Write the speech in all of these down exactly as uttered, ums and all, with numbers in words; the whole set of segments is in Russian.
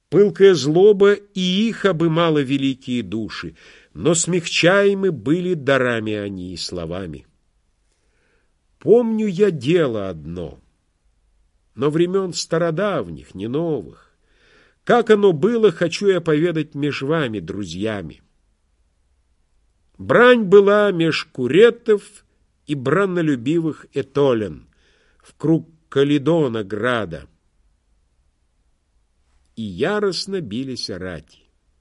Пылкая злоба и их обымала великие души, но смягчаемы были дарами они и словами. Помню я дело одно, но времен стародавних, не новых. Как оно было, хочу я поведать меж вами, друзьями. Брань была меж куретов и браннолюбивых этолен в круг Калидона града, и яростно бились рати.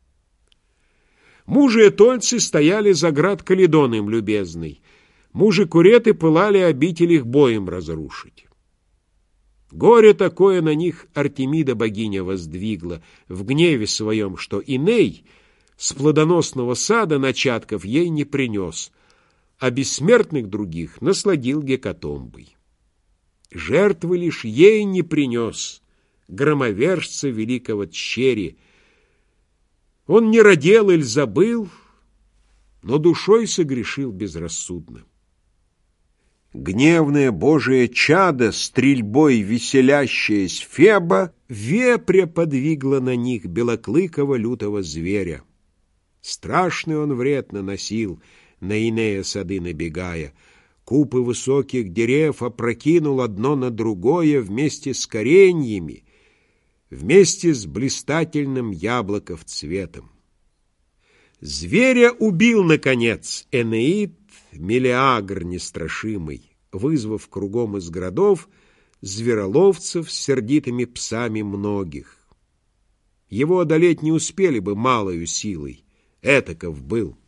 Мужи-этольцы стояли за град Калидон им любезный, мужи-куреты пылали обитель их боем разрушить. Горе такое на них Артемида богиня воздвигла в гневе своем, что Иней с плодоносного сада начатков ей не принес, а бессмертных других насладил гекатомбой. Жертвы лишь ей не принес громовержца великого Тщери. Он не родил или забыл, но душой согрешил безрассудно. Гневное Божие чадо, стрельбой веселящаясь Феба, вепря подвигла на них белоклыкого лютого зверя. Страшный он вред наносил, на Инея сады набегая, купы высоких дерев опрокинул одно на другое вместе с кореньями, вместе с блистательным яблоков цветом. Зверя убил, наконец, Энеид Мелиагр нестрашимый, вызвав кругом из городов звероловцев с сердитыми псами многих. Его одолеть не успели бы малою силой, этаков был.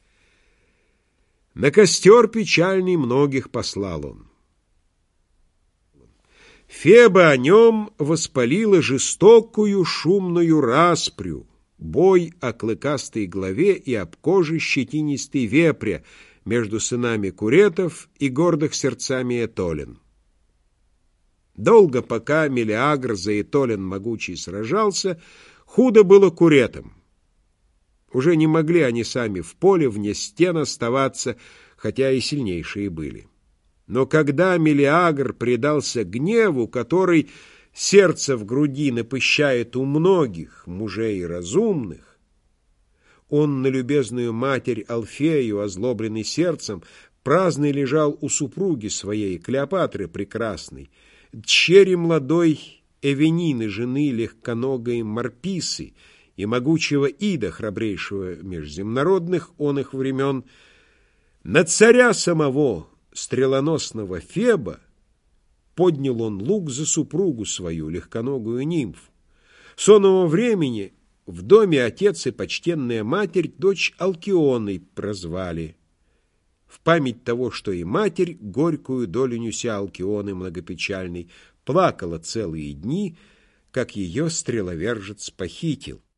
На костер печальный многих послал он. Феба о нем воспалила жестокую шумную распрю, бой о клыкастой голове и об коже щетинистой вепря между сынами куретов и гордых сердцами этолен. Долго, пока Мелиагр за этолен могучий сражался, худо было куретам. Уже не могли они сами в поле вне стен оставаться, хотя и сильнейшие были. Но когда Мелиагр предался гневу, который сердце в груди напыщает у многих мужей разумных, он на любезную матерь Алфею, озлобленный сердцем, праздный лежал у супруги своей, Клеопатры прекрасной, дщери молодой Эвенины, жены легконогой Марписы и могучего Ида, храбрейшего межземнородных он их времен, на царя самого, стрелоносного Феба, поднял он лук за супругу свою, легконогую нимфу. С оного времени в доме отец и почтенная матерь дочь Алкионой прозвали, в память того, что и матерь, горькую долю неся Алкионы многопечальной, плакала целые дни, как ее стреловержец похитил.